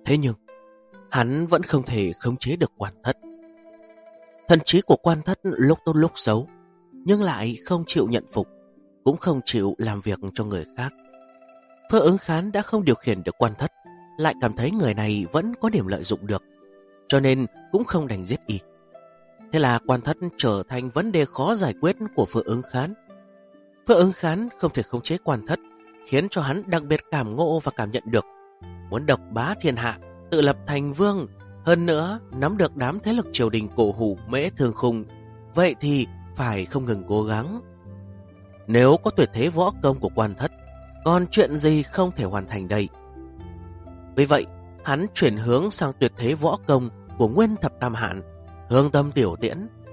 Thế nhưng, hắn vẫn không thể khống chế được Quan Thất. Thần trí của Quan Thất lúc tốt lúc xấu, nhưng lại không chịu nhận phục, cũng không chịu làm việc cho người khác. Phơ Ứng Khán đã không điều khiển được Quan Thất, lại cảm thấy người này vẫn có điểm lợi dụng được, cho nên cũng không đành giết y. Thế là Quan Thất trở thành vấn đề khó giải quyết của Phơ Ứng Khán. Phơ Ứng Khán không thể khống chế Quan Thất, khiến cho hắn đặc biệt cảm ngộ và cảm nhận được muốn độc bá thiên hạ, tự lập thành vương, hơn nữa nắm được đám thế lực triều đình cổ hủ Mễ Thương Khung, vậy thì phải không ngừng cố gắng. Nếu có tuyệt thế võ công của Quan Thất, còn chuyện gì không thể hoàn thành đây? Vì vậy, hắn chuyển hướng sang tuyệt thế võ công của Nguyên Thập Tam Hạn, Hương Tâm Tiểu Tiễn.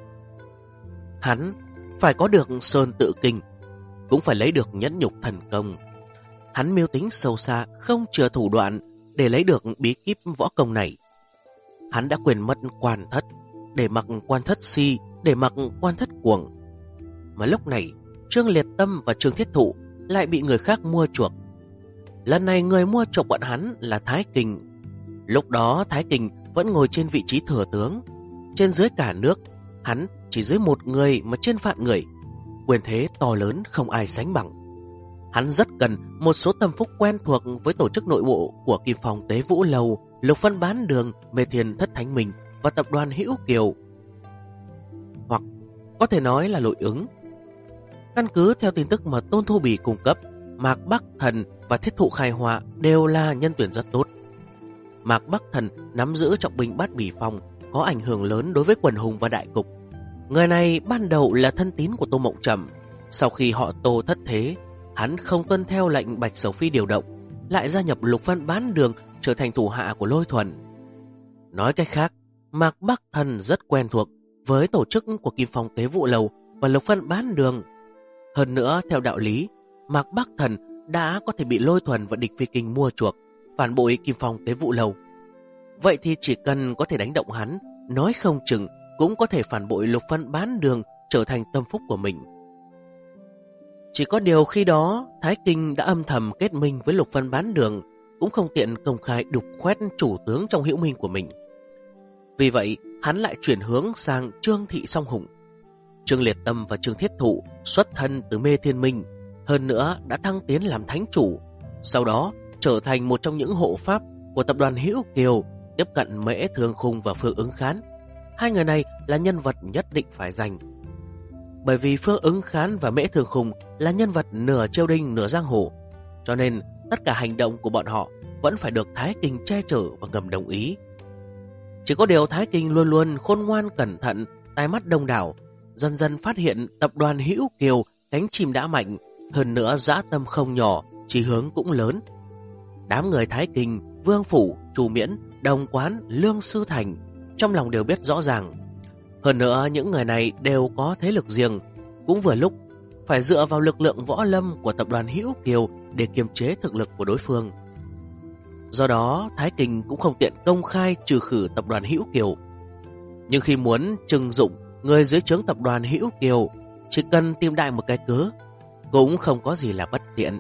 Hắn phải có được Sơn Tự Kinh, cũng phải lấy được Nhẫn Nhục Thần Công. Hắn mưu tính sâu xa, không chừa thủ đoạn để lấy được bí kíp võ công này. Hắn đã quên mất Quan Thất, để mặc Quan Thất si, để mặc Quan Thất cuồng. Mà lúc này, Trương Liệt Tâm và Trương Thiết Thụ lại bị người khác mua chuộc. Lần này người mua chuộc bọn hắn là Thái Kình. Lúc đó Thái Kình vẫn ngồi trên vị trí thừa tướng. Trên dưới cả nước, hắn chỉ dưới một người mà trên vạn người. Quyền thế to lớn không ai sánh bằng. Hắn rất cần một số tâm phúc quen thuộc với tổ chức nội bộ của Kim Phong Tế Vũ Lầu, Lục Vân Bán Đường, Mê Thiên Thất Thánh Minh và tập đoàn Hữu Kiều. Hoặc có thể nói là nội ứng. Căn cứ theo tin tức mà Tôn Thu Bỉ cung cấp, Mạc Bắc Thần và Thiết Thụ Khai Họa đều là nhân tuyển rất tốt. Mạc Bắc Thần nắm giữ trọng binh Bát Bỉ Phong, có ảnh hưởng lớn đối với quần hùng và đại cục. Người này ban đầu là thân tín của Tô Mộng Trầm. Sau khi họ Tô thất thế, hắn không tuân theo lệnh Bạch Sầu Phi điều động, lại gia nhập Lục Vân Bán Đường, trở thành thủ hạ của Lôi Thuần. Nói cách khác, Mạc Bắc Thần rất quen thuộc với tổ chức của Kim Phong Tế Vũ Lầu và Lục Vân Bán Đường. Hơn nữa, theo đạo lý, Mạc Bắc Thần đã có thể bị Lôi Thuần và Địch Phi Kinh mua chuộc, phản bội Kim Phong Tế Vũ Lầu. Vậy thì chỉ cần có thể đánh động hắn, nói không chừng cũng có thể phản bội Lục Vân Bán Đường, trở thành tâm phúc của mình. Chỉ có điều khi đó, Thái Kinh đã âm thầm kết minh với Lục Vân Bán Đường, cũng không tiện công khai đục khoét chủ tướng trong hữu minh của mình. Vì vậy, hắn lại chuyển hướng sang Trương Thị Song Hùng. Trương Liệt Tâm và Trương Thiết Thụ xuất thân từ Mê Thiên Minh, hơn nữa đã thăng tiến làm thánh chủ, sau đó trở thành một trong những hộ pháp của tập đoàn Hữu Kiều, tiếp cận Mễ Thương Khung và Phương Ứng Khán. Hai người này là nhân vật nhất định phải giành. Bởi vì Phương Ứng Khán và Mễ Thương Khung là nhân vật nửa triều đình nửa giang hồ, cho nên tất cả hành động của bọn họ vẫn phải được Thái Kinh che chở và ngầm đồng ý. Chỉ có điều Thái Kinh luôn luôn khôn ngoan cẩn thận, tai mắt đông đảo, dần dần phát hiện tập đoàn Hữu Kiều cánh chim đã mạnh, hơn nữa dã tâm không nhỏ, chí hướng cũng lớn. Đám người Thái Kinh, Vương Phủ, Trù Miễn, Đồng Quán, Lương Sư Thành trong lòng đều biết rõ ràng. Hơn nữa những người này đều có thế lực riêng, cũng vừa lúc phải dựa vào lực lượng võ lâm của tập đoàn Hữu Kiều để kiềm chế thực lực của đối phương. Do đó Thái Kinh cũng không tiện công khai trừ khử tập đoàn Hữu Kiều. Nhưng khi muốn trừng dụng người dưới trướng tập đoàn Hữu Kiều, chỉ cần tìm đại một cái cớ, cũng không có gì là bất tiện.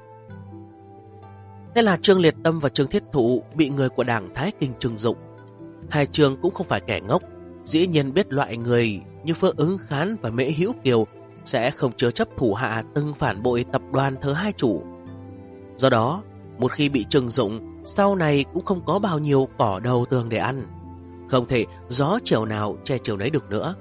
Thế là Trương Liệt Tâm và Trương Thiết Thụ bị người của đảng Thái Kinh trừng dụng. Hai Trương cũng không phải kẻ ngốc, dĩ nhiên biết loại người như Phương Ứng Khán và Mễ Hữu Kiều sẽ không chứa chấp thủ hạ từng phản bội tập đoàn thứ hai chủ. Do đó, một khi bị trừng dụng, sau này cũng không có bao nhiêu cỏ đầu tường để ăn, không thể gió chiều nào che chiều đấy được nữa.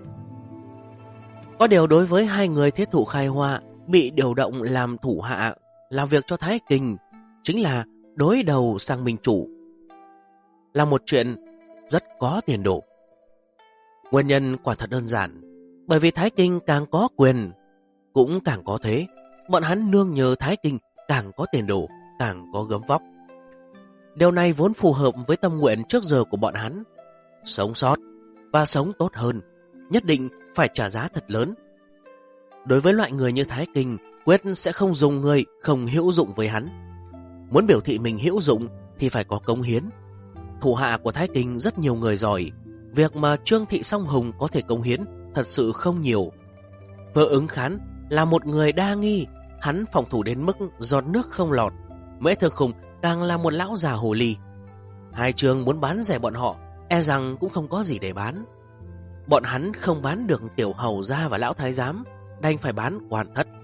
Có điều đối với hai người Thiết Thụ Khai Hoa bị điều động làm thủ hạ, làm việc cho Thái Kinh, chính là đối đầu sang minh chủ, là một chuyện rất có tiền đồ. Nguyên nhân quả thật đơn giản, bởi vì Thái Kinh càng có quyền, cũng càng có thế. Bọn hắn nương nhờ Thái Kinh càng có tiền đồ, càng có gớm vóc. Điều này vốn phù hợp với tâm nguyện trước giờ của bọn hắn. Sống sót và sống tốt hơn, nhất định phải trả giá thật lớn. Đối với loại người như Thái Kinh, quyết sẽ không dùng người không hữu dụng với hắn. Muốn biểu thị mình hữu dụng thì phải có cống hiến. Thủ hạ của Thái Kinh rất nhiều người giỏi, việc mà Trương Thị Song Hùng có thể cống hiến thật sự không nhiều. Phương Ứng Khán là một người đa nghi, hắn phòng thủ đến mức giọt nước không lọt. Mễ Thương Khung càng là một lão già hồ ly. Hai chương muốn bán rẻ bọn họ, e rằng cũng không có gì để bán. Bọn hắn không bán được tiểu hầu gia và lão thái giám, đành phải bán Quan Thất.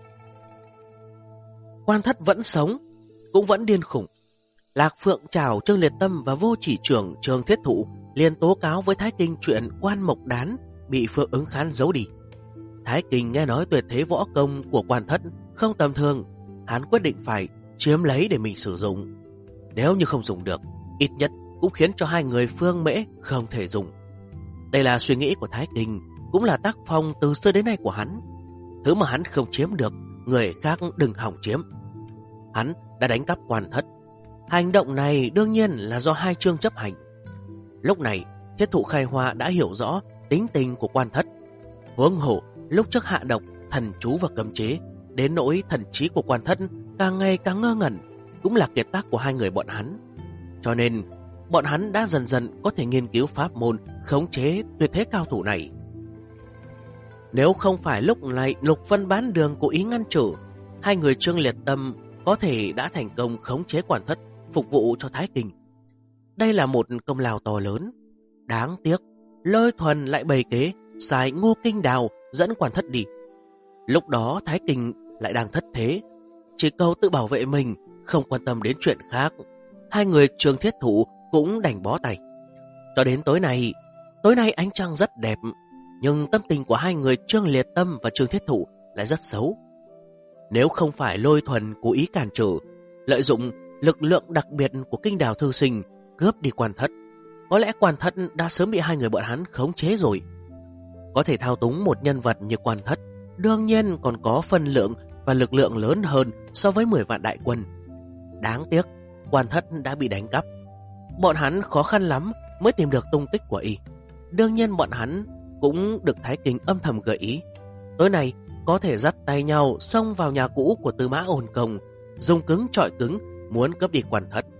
Quan Thất vẫn sống, cũng vẫn điên khủng. Lạc Phượng Trảo, Trương Liệt Tâm và vô chỉ trưởng Trương Thiết Thụ liền tố cáo với Thái Kinh chuyện Quan Mộc Đán bị Phượng Ứng Khán giấu đi. Thái Kinh nghe nói tuyệt thế võ công của Quan Thất không tầm thường, hắn quyết định phải chiếm lấy để mình sử dụng. Nếu như không dùng được, ít nhất cũng khiến cho hai người Phương Mễ không thể dùng. Đây là suy nghĩ của Thái Kinh, cũng là tác phong từ xưa đến nay của hắn. Thứ mà hắn không chiếm được, người khác đừng hòng chiếm. Hắn đã đánh cắp Quan Thất. Hành động này đương nhiên là do hai chương chấp hành. Lúc này, Thiết Thụ Khai Hoa đã hiểu rõ tính tình của Quan Thất. Huống hồ, lúc trước hạ độc, thần chú và cấm chế, đến nỗi thần trí của Quan Thất càng ngày càng ngơ ngẩn, cũng là kiệt tác của hai người bọn hắn. Cho nên, bọn hắn đã dần dần có thể nghiên cứu pháp môn khống chế tuyệt thế cao thủ này. Nếu không phải lúc này Lục Vân Bán Đường cố ý ngăn trở, hai người Trương Liệt Tâm có thể đã thành công khống chế Quan Thất, phục vụ cho Thái Kinh. Đây là một công lao to lớn. Đáng tiếc, Lôi Thuần lại bày kế sai Ngô Kinh Đào dẫn Quan Thất đi. Lúc đó Thái Kinh lại đang thất thế, chỉ cầu tự bảo vệ mình, không quan tâm đến chuyện khác. Hai người Trương Thiết Thụ cũng đành bó tay. Cho đến tối nay ánh trăng rất đẹp, nhưng tâm tình của hai người Trương Liệt Tâm và Trương Thiết Thụ lại rất xấu. Nếu không phải Lôi Thuần cố ý cản trở, lợi dụng lực lượng đặc biệt của Kinh Đào thư sinh cướp đi Quan Thất, có lẽ Quan Thất đã sớm bị hai người bọn hắn khống chế rồi. Có thể thao túng một nhân vật như Quan Thất, đương nhiên còn có phân lượng và lực lượng lớn hơn so với 10 vạn đại quân. Đáng tiếc, Quan Thất đã bị đánh cắp. Bọn hắn khó khăn lắm mới tìm được tung tích của y. Đương nhiên bọn hắn cũng được Thái Kinh âm thầm gợi ý, tối nay có thể dắt tay nhau xông vào nhà cũ của Tư Mã Ôn Công, dùng cứng chọi cứng muốn cướp đi Quan Thất.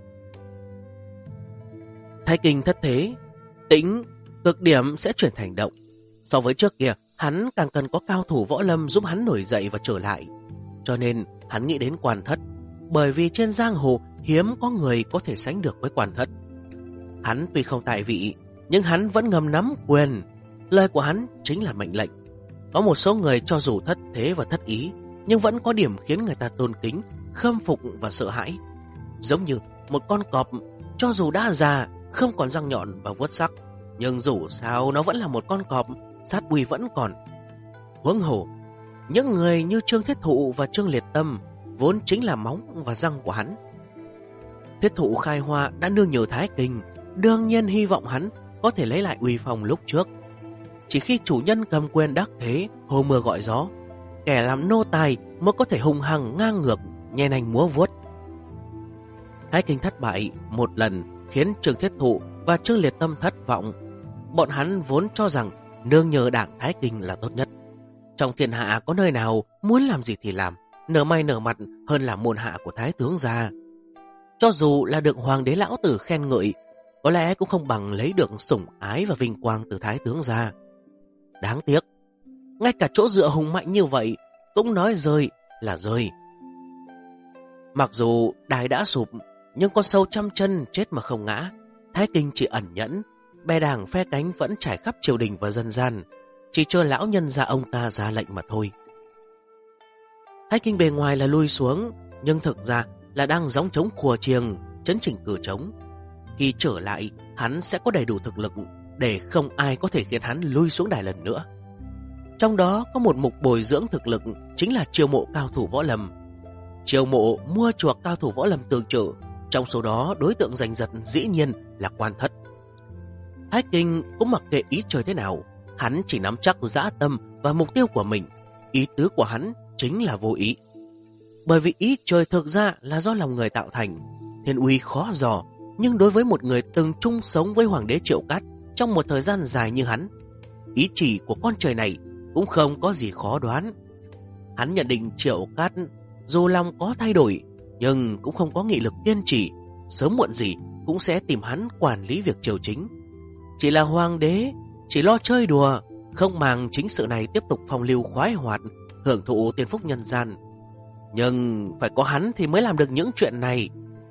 Thái Kinh thất thế, tính cực điểm sẽ chuyển thành động. So với trước kia, hắn càng cần có cao thủ võ lâm giúp hắn nổi dậy và trở lại. Cho nên hắn nghĩ đến Quan Thất, bởi vì trên giang hồ hiếm có người có thể sánh được với Quan Thất. Hắn tuy không tại vị, nhưng hắn vẫn ngầm nắm quyền. Lời của hắn chính là mệnh lệnh. Có một số người cho dù thất thế và thất ý, nhưng vẫn có điểm khiến người ta tôn kính, khâm phục và sợ hãi. Giống như một con cọp, cho dù đã già, không còn răng nhọn và vuốt sắc, nhưng dù sao nó vẫn là một con cọp, sát uy vẫn còn. Huống hồ, những người như Trương Thiết Thụ và Trương Liệt Tâm vốn chính là móng và răng của hắn. Thiết Thụ Khai Hoa đã nương nhờ Thái Kinh, đương nhiên hy vọng hắn có thể lấy lại uy phong lúc trước. Chỉ khi chủ nhân cầm quyền đắc thế, hô mưa gọi gió, kẻ làm nô tài mới có thể hung hăng ngang ngược, nhen hành múa vuốt. Thái Kinh thất bại một lần khiến Trương Thiết Thụ và Trương Liệt Tâm thất vọng. Bọn hắn vốn cho rằng nương nhờ đảng Thái Kinh là tốt nhất. Trong thiên hạ có nơi nào muốn làm gì thì làm, nở may nở mặt hơn là môn hạ của Thái tướng gia. Cho dù là được Hoàng đế lão tử khen ngợi, có lẽ cũng không bằng lấy được sủng ái và vinh quang từ Thái tướng gia. Đáng tiếc, ngay cả chỗ dựa hùng mạnh như vậy cũng nói rơi là rơi. Mặc dù đài đã sụp, nhưng con sâu trăm chân chết mà không ngã. Thái Kinh chỉ ẩn nhẫn, bè đảng phe cánh vẫn trải khắp triều đình và dân gian, chỉ chờ lão nhân gia ông ta ra lệnh mà thôi. Thái Kinh bề ngoài là lui xuống, nhưng thực ra là đang gióng trống khua chiêng, chấn chỉnh cử trống. Khi trở lại, hắn sẽ có đầy đủ thực lực để không ai có thể khiến hắn lui xuống đài lần nữa. Trong đó có một mục bồi dưỡng thực lực, chính là chiêu mộ cao thủ võ lâm. Chiêu mộ mua chuộc cao thủ võ lâm tương trợ, trong số đó đối tượng giành giật dĩ nhiên là Quan Thất. Thái Kinh cũng mặc kệ ý trời thế nào, hắn chỉ nắm chắc dã tâm và mục tiêu của mình. Ý tứ của hắn chính là vô ý. Bởi vì ý trời thực ra là do lòng người tạo thành, thiên uy khó dò, nhưng đối với một người từng chung sống với Hoàng đế Triệu Cát trong một thời gian dài như hắn, ý chỉ của con trời này cũng không có gì khó đoán. Hắn nhận định Triệu Cát dù lòng có thay đổi, nhưng cũng không có nghị lực kiên trì, sớm muộn gì cũng sẽ tìm hắn quản lý việc triều chính. Chỉ là Hoàng đế chỉ lo chơi đùa, không màng chính sự này tiếp tục phong lưu khoái hoạt, hưởng thụ tiền phúc nhân gian. Nhưng phải có hắn thì mới làm được những chuyện này.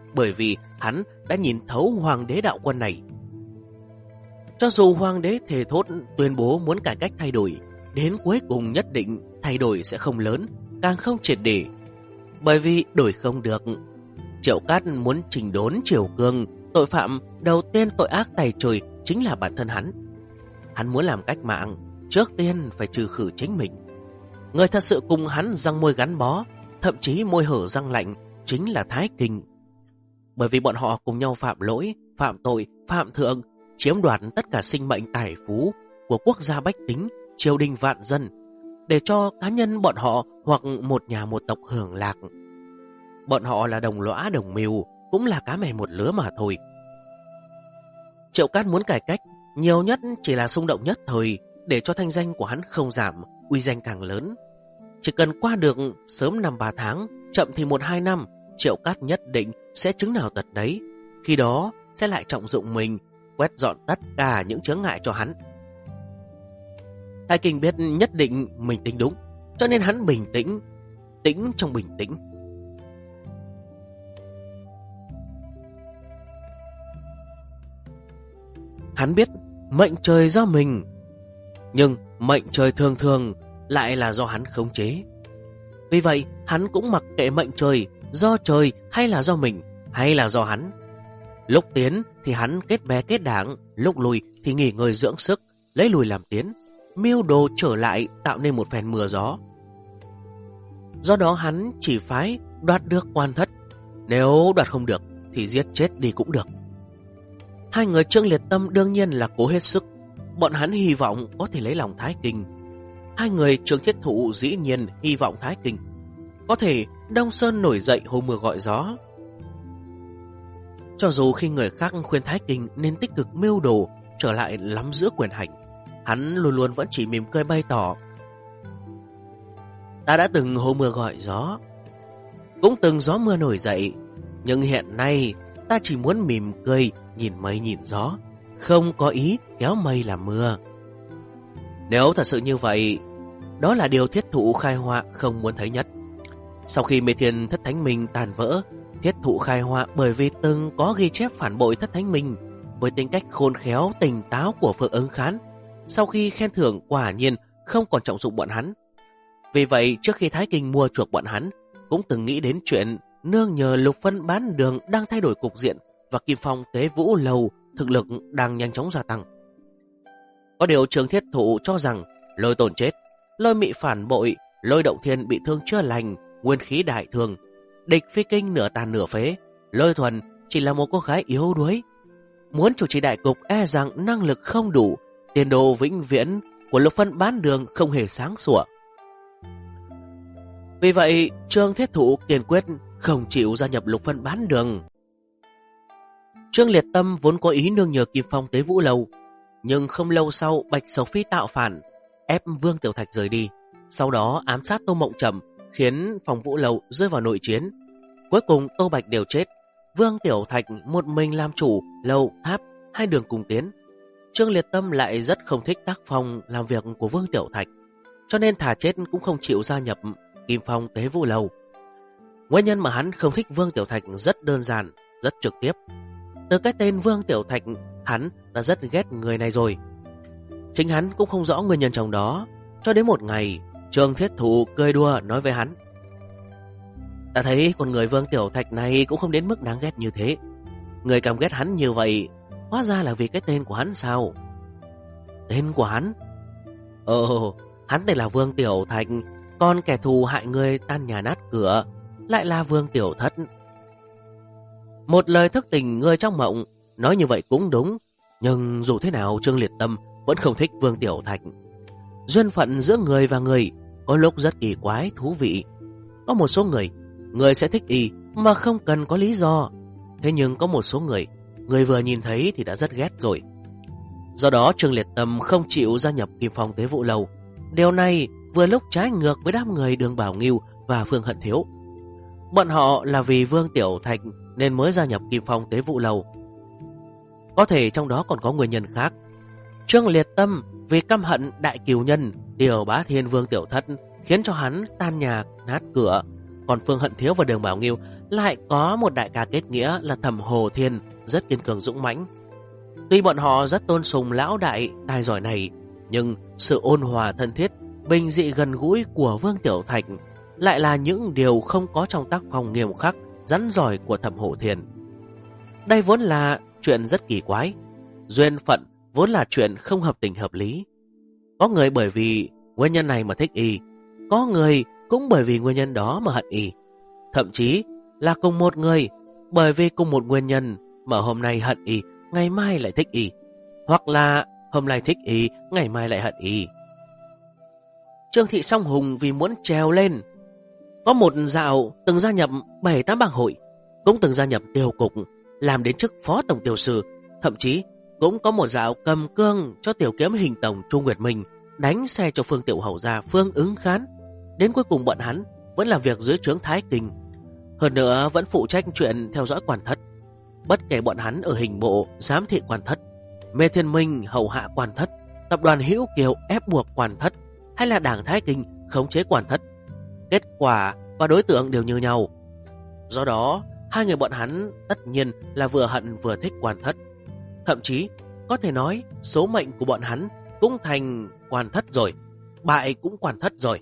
bởi vì hắn đã nhìn thấu hoàng đế đạo quân này. Cho dù hoàng đế thề thốt tuyên bố muốn cải cách thay đổi, đến cuối cùng nhất định thay đổi sẽ không lớn, càng không triệt để. Bởi vì đổi không được. Triệu Cát muốn chỉnh đốn triều cương, tội phạm đầu tiên tội ác tày trời chính là bản thân hắn. Hắn muốn làm cách mạng, trước tiên phải trừ khử chính mình. Người thật sự cùng hắn răng môi gắn bó, thậm chí môi hở răng lạnh, chính là Thái Kinh. Bởi vì bọn họ cùng nhau phạm lỗi, phạm tội, phạm thượng, chiếm đoạt tất cả sinh mệnh tài phú của quốc gia bách tính, triều đình vạn dân, để cho cá nhân bọn họ hoặc một nhà một tộc hưởng lạc. Bọn họ là đồng lõa đồng mưu, cũng là cá mè một lứa mà thôi. Triệu Cát muốn cải cách, nhiều nhất chỉ là xung động nhất thời, để cho thanh danh của hắn không giảm, uy danh càng lớn. Chỉ cần qua được sớm 5-3 tháng, chậm thì 1-2 năm, Triệu Cát nhất định sẽ chứng nào tật đấy. Khi đó sẽ lại trọng dụng mình, quét dọn tất cả những chướng ngại cho hắn. Thái Kinh biết nhất định mình tính đúng, cho nên hắn bình tĩnh, tĩnh trong bình tĩnh. Hắn biết mệnh trời do mình, nhưng mệnh trời thường thường lại là do hắn khống chế. Vì vậy, hắn cũng mặc kệ mệnh trời, do trời hay là do mình, hay là do hắn. Lúc tiến thì hắn kết bè kết đảng, lúc lùi thì nghỉ ngơi dưỡng sức, lấy lùi làm tiến, mưu đồ trở lại tạo nên một phen mưa gió. Do đó hắn chỉ phái đoạt được Quan Thất, nếu đoạt không được thì giết chết đi cũng được. Hai người Trương Liệt Tâm đương nhiên là cố hết sức, bọn hắn hy vọng có thể lấy lòng Thái Kinh. Hai người Trương Thiết Thụ dĩ nhiên hy vọng Thái Kinh có thể Đông Sơn nổi dậy hô mưa gọi gió. Cho dù khi người khác khuyên Thái Kinh nên tích cực mưu đồ trở lại nắm giữ quyền hành, hắn luôn luôn vẫn chỉ mỉm cười bày tỏ: ta đã từng hô mưa gọi gió, cũng từng gió mưa nổi dậy, nhưng hiện nay ta chỉ muốn mỉm cười nhìn mây nhìn gió, không có ý kéo mây làm mưa. Nếu thật sự như vậy, đó là điều Thiết Thụ khai họa không muốn thấy nhất. Sau khi Mê Thiên Thất Thánh Minh tàn vỡ, Thiết Thụ khai họa bởi vì từng có ghi chép phản bội Thất Thánh Minh. Với tính cách khôn khéo tỉnh táo của Phượng Ứng Khán, sau khi khen thưởng quả nhiên không còn trọng dụng bọn hắn. Vì vậy trước khi Thái Kinh mua chuộc bọn hắn, cũng từng nghĩ đến chuyện nương nhờ Lục Phân Bán Đường đang thay đổi cục diện và Kim Phong Tế Vũ Lầu thực lực đang nhanh chóng gia tăng. Có điều Trương Thiết Thụ cho rằng Lôi Tồn chết, Lôi Mị phản bội, Lôi Động Thiên bị thương chưa lành, nguyên khí đại thương, địch Phi Kinh nửa tàn nửa phế, Lôi Thuần chỉ là một cô gái yếu đuối, muốn chủ trì đại cục e rằng năng lực không đủ, tiền đồ vĩnh viễn của Lục Phân Bán Đường không hề sáng sủa. Vì vậy Trương Thiết Thụ kiên quyết không chịu gia nhập Lục Phân Bán Đường. Trương Liệt Tâm vốn có ý nương nhờ Kim Phong Tế Vũ Lâu, nhưng không lâu sau Bạch Sầu Phi tạo phản, ép Vương Tiểu Thạch rời đi, sau đó ám sát Tô Mộng Trầm, khiến Phong Vũ Lâu rơi vào nội chiến. Cuối cùng Tô Bạch đều chết, Vương Tiểu Thạch một mình làm chủ Lâu Tháp, hai đường cùng tiến. Trương Liệt Tâm lại rất không thích tác phong làm việc của Vương Tiểu Thạch, cho nên thà chết cũng không chịu gia nhập Kim Phong Tế Vũ Lâu. Nguyên nhân mà hắn không thích Vương Tiểu Thạch rất đơn giản, rất trực tiếp. Từ cái tên Vương Tiểu Thạch, hắn đã rất ghét người này rồi. Chính hắn cũng không rõ nguyên nhân trong đó, cho đến một ngày Trương Thiết Thụ cười đùa nói với hắn: ta thấy con người Vương Tiểu Thạch này cũng không đến mức đáng ghét như thế. Người cảm ghét hắn như vậy, hóa ra là vì cái tên của hắn sao? Tên của hắn? Hắn tên là Vương Tiểu Thạch, còn kẻ thù hại người tan nhà nát cửa lại là Vương Tiểu Thất. Một lời thức tỉnh người trong mộng, nói như vậy cũng đúng, nhưng dù thế nào Trương Liệt Tâm vẫn không thích Vương Tiểu Thạch. Duyên phận giữa người và người có lúc rất kỳ quái, thú vị. Có một số người sẽ thích y mà không cần có lý do. Thế nhưng có một số người vừa nhìn thấy thì đã rất ghét rồi. Do đó Trương Liệt Tâm không chịu gia nhập Kim Phong Tế Vũ Lâu. Điều này vừa lúc trái ngược với đám người Đường Bảo Ngưu và Phương Hận Thiếu. Bọn họ là vì Vương Tiểu Thạch nên mới gia nhập Kim Phong Tế Vũ Lâu. Có thể trong đó còn có nguyên nhân khác. Trương Liệt Tâm vì căm hận đại cừu nhân Tiểu Bá Thiên Vương Tiểu Thất khiến cho hắn tan nhà nát cửa, còn Phương Hận Thiếu và Đường Bảo Ngưu lại có một đại ca kết nghĩa là Thẩm Hồ Thiên rất kiên cường dũng mãnh. Tuy bọn họ rất tôn sùng lão đại tài giỏi này, nhưng sự ôn hòa thân thiết, bình dị gần gũi của Vương Tiểu Thạch lại là những điều không có trong tác phong nghiêm khắc, rắn giỏi của Thẩm Hồ Thiên. Đây vốn là chuyện rất kỳ quái, duyên phận vốn là chuyện không hợp tình hợp lý. Có người bởi vì nguyên nhân này mà thích y, có người cũng bởi vì nguyên nhân đó mà hận y. Thậm chí là cùng một người, bởi vì cùng một nguyên nhân mà hôm nay hận y, ngày mai lại thích y, hoặc là hôm nay thích y, ngày mai lại hận y. Trương Thị Song Hùng vì muốn trèo lên, có một dạo từng gia nhập 7-8 bang hội, cũng từng gia nhập tiêu cục, làm đến chức phó tổng tiêu sư, thậm chí cũng có một dạo cầm cương cho tiểu kiếm hình tổng Trung Nguyệt Minh, đánh xe cho Phương Tiểu Hầu gia Phương Ứng Khán. Đến cuối cùng bọn hắn vẫn làm việc dưới trướng Thái Kinh, hơn nữa vẫn phụ trách chuyện theo dõi Quan Thất. Bất kể bọn hắn ở hình bộ giám thị Quan Thất, Mê Thiên Minh hầu hạ Quan Thất, tập đoàn Hữu Kiều ép buộc Quan Thất, hay là đảng Thái Kinh khống chế Quan Thất, kết quả và đối tượng đều như nhau. Do đó, hai người bọn hắn tất nhiên là vừa hận vừa thích Quan Thất. Thậm chí có thể nói số mệnh của bọn hắn cũng thành Quan Thất rồi, bại cũng Quan Thất rồi.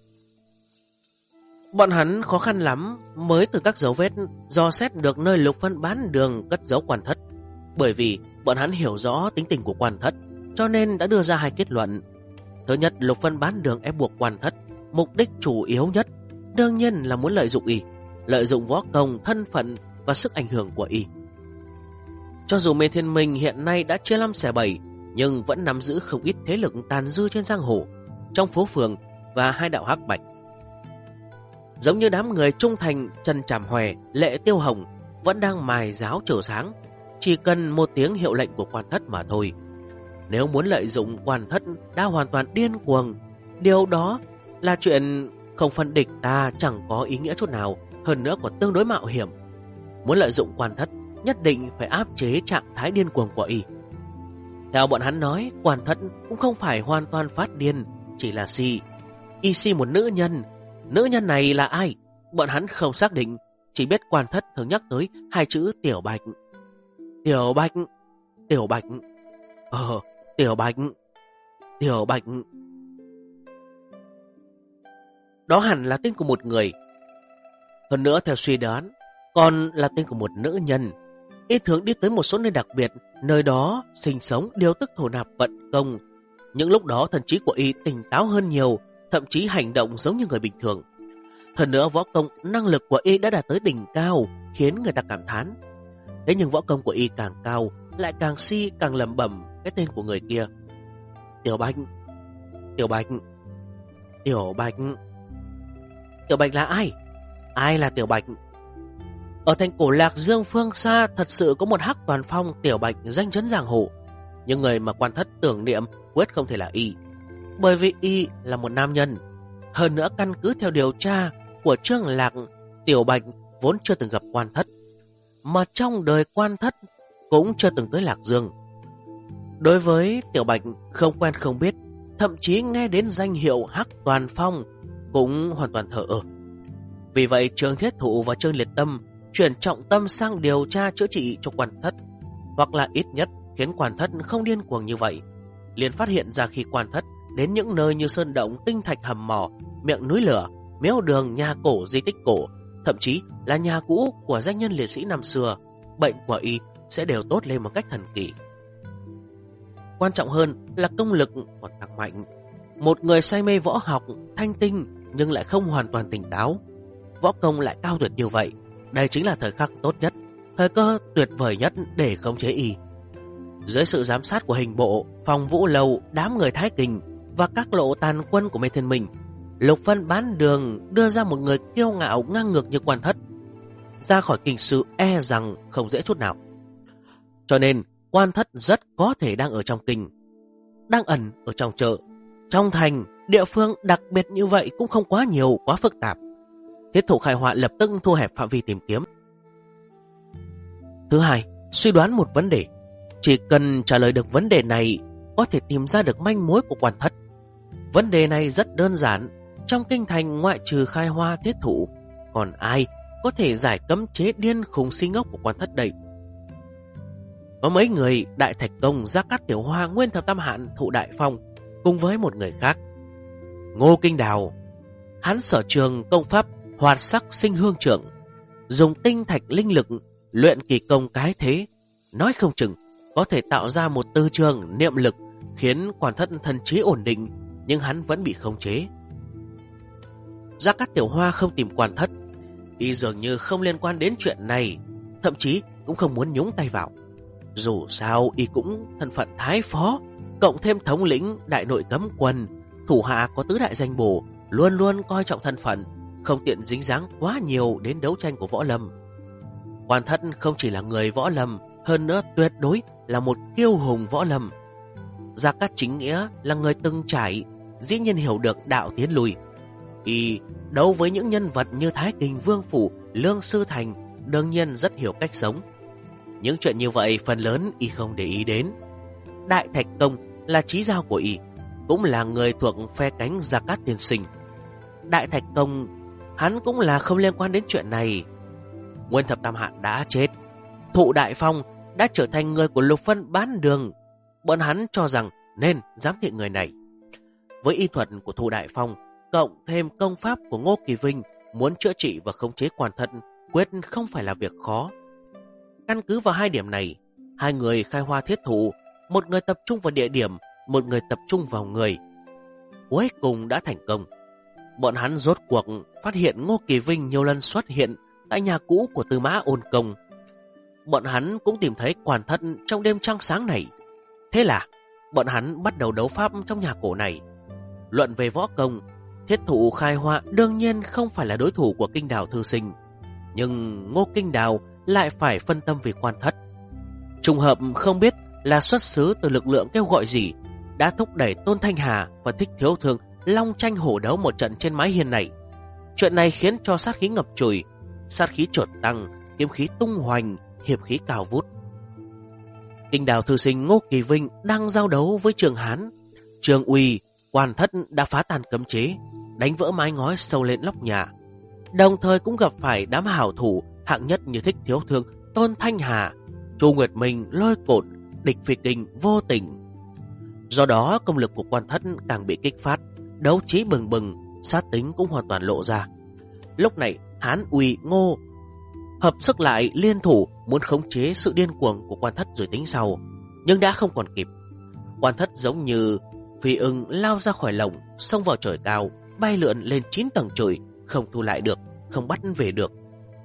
Bọn hắn khó khăn lắm mới từ các dấu vết dò xét được nơi Lục Vân Bán Đường cất giấu Quan Thất. Bởi vì bọn hắn hiểu rõ tính tình của Quan Thất, cho nên đã đưa ra hai kết luận. Thứ nhất, Lục Vân Bán Đường ép buộc Quan Thất, mục đích chủ yếu nhất đương nhiên là muốn lợi dụng y, lợi dụng võ công, thân phận và sức ảnh hưởng của y. Cho dù Mê Thiên Minh hiện nay đã chia 5 xẻ 7, nhưng vẫn nắm giữ không ít thế lực tàn dư trên giang hồ, trong phố phường và hai đạo hắc bạch. Giống như đám người trung thành Trần Trảm Hòe, Lệ Tiêu Hồng vẫn đang mài giáo chờ sáng, chỉ cần một tiếng hiệu lệnh của Quan Thất mà thôi. Nếu muốn lợi dụng Quan Thất đã hoàn toàn điên cuồng, điều đó là chuyện không phân địch ta, chẳng có ý nghĩa chút nào, hơn nữa còn tương đối mạo hiểm. Muốn lợi dụng Quan Thất, nhất định phải áp chế trạng thái điên cuồng của y. Theo bọn hắn nói, Quan Thất cũng không phải hoàn toàn phát điên, chỉ là y si một nữ nhân. Nữ nhân này là ai? Bọn hắn không xác định, chỉ biết Quan Thất thường nhắc tới hai chữ Tiểu Bạch. Tiểu Bạch, Tiểu Bạch, Tiểu Bạch, Tiểu Bạch. Đó hẳn là tên của một người. Hơn nữa theo suy đoán, còn là tên của một nữ nhân. Y thường đi tới một số nơi đặc biệt, nơi đó sinh sống điều tức thổ nạp vận công. Những lúc đó thần trí của y tỉnh táo hơn nhiều, thậm chí hành động giống như người bình thường. Hơn nữa võ công năng lực của y đã đạt tới đỉnh cao, khiến người ta cảm thán. Thế nhưng võ công của y càng cao, lại càng càng lẩm bẩm cái tên của người kia. Tiểu Bạch, Tiểu Bạch, Tiểu Bạch. Tiểu Bạch là ai? Ai là Tiểu Bạch? Ở thành cổ Lạc Dương phương xa thật sự có một hắc toàn phong Tiểu Bạch danh chấn giang hồ, nhưng người mà Quan Thất tưởng niệm quyết không thể là y, bởi vì y là một nam nhân. Hơn nữa căn cứ theo điều tra của Trương Lạc, Tiểu Bạch vốn chưa từng gặp Quan Thất, mà trong đời Quan Thất cũng chưa từng tới Lạc Dương. Đối với Tiểu Bạch không quen không biết, thậm chí nghe đến danh hiệu hắc toàn phong cũng hoàn toàn thờ ơ. Vì vậy Trương Thiết Thụ và Trương Liệt Tâm chuyển trọng tâm sang điều tra chữa trị cho Quan Thất, hoặc là ít nhất khiến Quan Thất không điên cuồng như vậy. Liền phát hiện ra khi Quan Thất đến những nơi như sơn động, tinh thạch hầm mỏ, miệng núi lửa, miếu đường, nhà cổ, di tích cổ, thậm chí là nhà cũ của danh nhân liệt sĩ năm xưa, bệnh của y sẽ đều tốt lên một cách thần kỳ. Quan trọng hơn là công lực còn tăng mạnh. Một người say mê võ học, thanh tinh nhưng lại không hoàn toàn tỉnh táo, võ công lại cao tuyệt như vậy, đây chính là thời khắc tốt nhất, thời cơ tuyệt vời nhất để khống chế y. Dưới sự giám sát của hình bộ, phòng Vũ Lầu, đám người Thái Kinh và các lộ tàn quân của Mê Thiên Minh, Lục Vân Bán Đường đưa ra một người kiêu ngạo ngang ngược như Quan Thất, ra khỏi kinh sư e rằng không dễ chút nào. Cho nên Quan Thất rất có thể đang ở trong kinh, đang ẩn ở trong chợ, trong thành. Địa phương đặc biệt như vậy cũng không quá nhiều, quá phức tạp. Thiết Thủ khai họa lập tức thu hẹp phạm vi tìm kiếm. Thứ hai, suy đoán một vấn đề. Chỉ cần trả lời được vấn đề này, có thể tìm ra được manh mối của Quan Thất. Vấn đề này rất đơn giản. Trong kinh thành ngoại trừ Khai Hoa, Thiết Thủ, còn ai có thể giải cấm chế điên khùng si ngốc của Quan Thất đây? Có mấy người: Đại Thạch Công, Gia Cát Tiểu Hoa, Nguyên Thập Tam Hạn, Thụ Đại Phong, cùng với một người khác, Ngô Kinh Đào. Hắn sở trường công pháp Hoạt Sắc Sinh Hương Trưởng, dùng tinh thạch linh lực luyện kỳ công cái thế, nói không chừng có thể tạo ra một tư trường niệm lực khiến Quan Thất thần trí ổn định, nhưng hắn vẫn bị khống chế. Gia Cát Tiểu Hoa không tìm Quan Thất, y dường như không liên quan đến chuyện này, thậm chí cũng không muốn nhúng tay vào. Dù sao y cũng thân phận thái phó, cộng thêm thống lĩnh đại nội cấm quân, thủ hạ có tứ đại danh bổ, luôn luôn coi trọng thân phận, không tiện dính dáng quá nhiều đến đấu tranh của võ lâm. Quan Thất không chỉ là người võ lâm, hơn nữa tuyệt đối là một kiêu hùng võ lâm. Gia Cát chính nghĩa là người từng trải, dĩ nhiên hiểu được đạo tiến lùi. Y đấu với những nhân vật như Thái Kình, Vương Phủ, Lương Sư Thành, đương nhiên rất hiểu cách sống. Những chuyện như vậy phần lớn y không để ý đến. Đại Thạch Công là chí giao của y, cũng là người thuộc phe cánh Gia Cát tiên sinh. Đại Thạch Công hắn cũng là không liên quan đến chuyện này. Nguyên Thập Tam Hạn đã chết, Thụ Đại Phong đã trở thành người của Lục Phân bán đường. Bọn hắn cho rằng nên giám thị người này. Với y thuật của Thụ Đại Phong cộng thêm công pháp của Ngô Kỳ Vinh, muốn chữa trị và khống chế Quan Thất quyết không phải là việc khó. Căn cứ vào hai điểm này, hai người khai hoa thiết thủ, một người tập trung vào địa điểm, một người tập trung vào người. Cuối cùng đã thành công. Bọn hắn rốt cuộc phát hiện Ngô Kỳ Vinh nhiều lần xuất hiện tại nhà cũ của Tư Mã Ôn Công. Bọn hắn cũng tìm thấy Quan Thất trong đêm trăng sáng này. Thế là bọn hắn bắt đầu đấu pháp trong nhà cổ này. Luận về võ công, thiết thủ khai hoa đương nhiên không phải là đối thủ của Kinh Đào thư sinh, nhưng Ngô Kinh Đào lại phải phân tâm vì Quan Thất. Trùng hợp không biết là xuất xứ từ lực lượng kêu gọi gì đã thúc đẩy Tôn Thanh Hà và Thích Thiếu Thương long tranh hổ đấu một trận trên mái hiên này. Chuyện này khiến cho sát khí ngập trời, sát khí chợt tăng, kiếm khí tung hoành, hiệp khí cao vút. Kinh Đào thư sinh Ngô Kỳ Vinh đang giao đấu với Trường Hán, Trường Uy. Quan Thất đã phá tan cấm chế, đánh vỡ mái ngói sâu lên nóc nhà, đồng thời cũng gặp phải đám hảo thủ hạng nhất như Thích Thiếu Thương, Tôn Thanh Hà, Chu Nguyệt Minh, Lôi Cột, Địch Phi Kinh, Vô Tình. Do đó công lực của Quan Thất càng bị kích phát, đấu trí bừng bừng, sát tính cũng hoàn toàn lộ ra. Lúc này Hán, Uy, Ngô hợp sức lại liên thủ muốn khống chế sự điên cuồng của Quan Thất rồi tính sau, nhưng đã không còn kịp. Quan Thất giống như phi ưng lao ra khỏi lồng, xông vào trời cao, bay lượn lên 9 tầng trời, không thu lại được, không bắt về được.